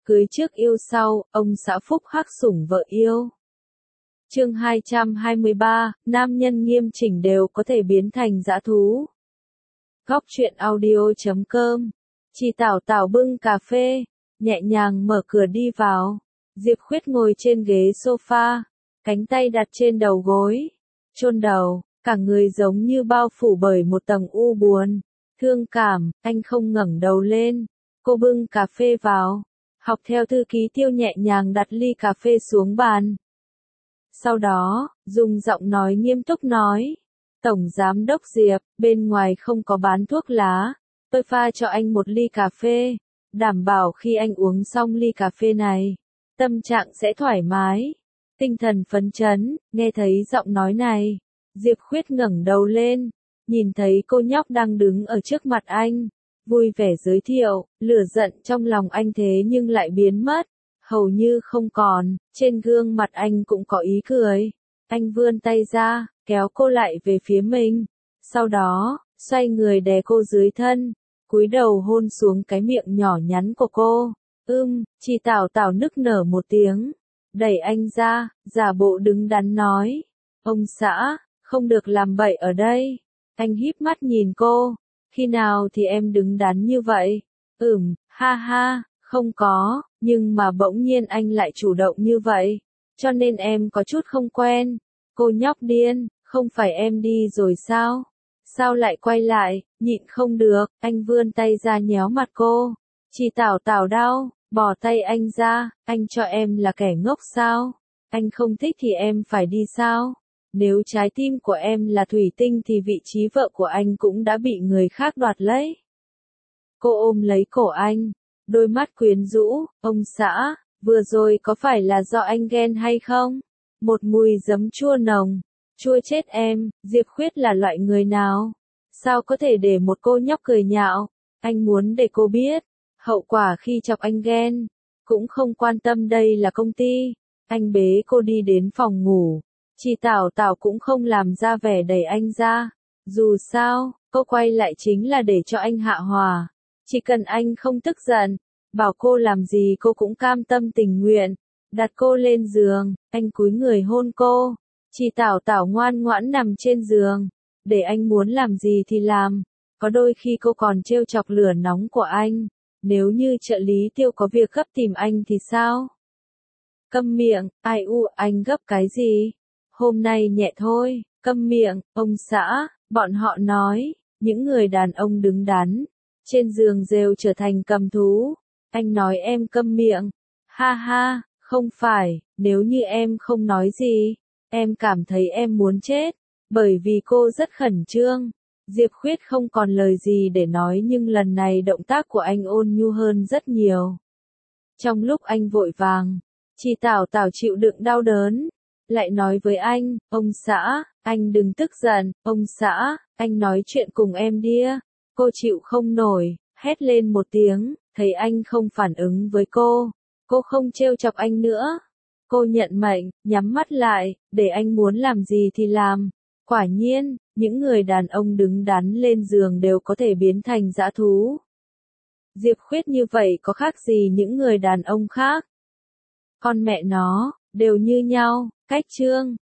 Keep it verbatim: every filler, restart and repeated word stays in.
Cưới trước yêu sau, ông xã phúc hắc sủng vợ yêu. Chương hai trăm hai mươi ba, nam nhân nghiêm chỉnh đều có thể biến thành dã thú. Góc truyện audio chấm com. Chị Tảo Tảo bưng cà phê, nhẹ nhàng mở cửa đi vào. Diệp Khuyết ngồi trên ghế sofa, cánh tay đặt trên đầu gối, chôn đầu, cả người giống như bao phủ bởi một tầng u buồn, thương cảm. Anh không ngẩng đầu lên. Cô bưng cà phê vào, học theo thư ký Tiêu nhẹ nhàng đặt ly cà phê xuống bàn. Sau đó, dùng giọng nói nghiêm túc nói, Tổng Giám đốc Diệp, bên ngoài không có bán thuốc lá, tôi pha cho anh một ly cà phê, đảm bảo khi anh uống xong ly cà phê này, tâm trạng sẽ thoải mái, tinh thần phấn chấn. Nghe thấy giọng nói này, Diệp Khuyết ngẩng đầu lên, nhìn thấy cô nhóc đang đứng ở trước mặt anh, vui vẻ giới thiệu. Lửa giận trong lòng anh thế nhưng lại biến mất, hầu như không còn, trên gương mặt anh cũng có ý cười. Anh vươn tay ra, kéo cô lại về phía mình, sau đó, xoay người đè cô dưới thân, cúi đầu hôn xuống cái miệng nhỏ nhắn của cô. Ưm, chị Tảo Tảo nức nở một tiếng, đẩy anh ra, giả bộ đứng đắn nói, ông xã, không được làm bậy ở đây. Anh híp mắt nhìn cô, khi nào thì em đứng đắn như vậy? Ừm, ha ha, không có, nhưng mà bỗng nhiên anh lại chủ động như vậy, cho nên em có chút không quen. Cô nhóc điên, không phải em đi rồi sao? Sao lại quay lại? Nhịn không được, anh vươn tay ra nhéo mặt cô. Chị Tảo Tảo đau, bỏ tay anh ra, anh cho em là kẻ ngốc sao? Anh không thích thì em phải đi sao? Nếu trái tim của em là thủy tinh thì vị trí vợ của anh cũng đã bị người khác đoạt lấy. Cô ôm lấy cổ anh, đôi mắt quyến rũ, ông xã, vừa rồi có phải là do anh ghen hay không? Một mùi giấm chua nồng, chua chết em. Diệp Khuyết là loại người nào? Sao có thể để một cô nhóc cười nhạo? Anh muốn để cô biết, hậu quả khi chọc anh ghen, cũng không quan tâm đây là công ty. Anh bế cô đi đến phòng ngủ, chị Tảo Tảo cũng không làm ra vẻ đẩy anh ra. Dù sao, cô quay lại chính là để cho anh hạ hòa. Chỉ cần anh không tức giận, bảo cô làm gì cô cũng cam tâm tình nguyện. Đặt cô lên giường, anh cúi người hôn cô. Chị Tảo Tảo ngoan ngoãn nằm trên giường, để anh muốn làm gì thì làm. Có đôi khi cô còn trêu chọc lửa nóng của anh. Nếu như trợ lý Tiêu có việc gấp tìm anh thì sao? Câm miệng, ai u, anh gấp cái gì? Hôm nay nhẹ thôi, câm miệng, ông xã. Bọn họ nói, những người đàn ông đứng đắn trên giường đều trở thành cầm thú. Anh nói em câm miệng. Ha ha, không phải, nếu như em không nói gì, em cảm thấy em muốn chết, bởi vì cô rất khẩn trương. Diệp Khuyết không còn lời gì để nói, nhưng lần này động tác của anh ôn nhu hơn rất nhiều. Trong lúc anh vội vàng, chị Tảo Tảo chịu đựng đau đớn, lại nói với anh, ông xã, anh đừng tức giận, ông xã, anh nói chuyện cùng em đi. Cô chịu không nổi, hét lên một tiếng, thấy anh không phản ứng với cô, cô không trêu chọc anh nữa. Cô nhận mệnh, nhắm mắt lại, để anh muốn làm gì thì làm. Quả nhiên, những người đàn ông đứng đắn lên giường đều có thể biến thành dã thú. Diệp Khuyết như vậy có khác gì những người đàn ông khác? Con mẹ nó, đều như nhau. Cách chương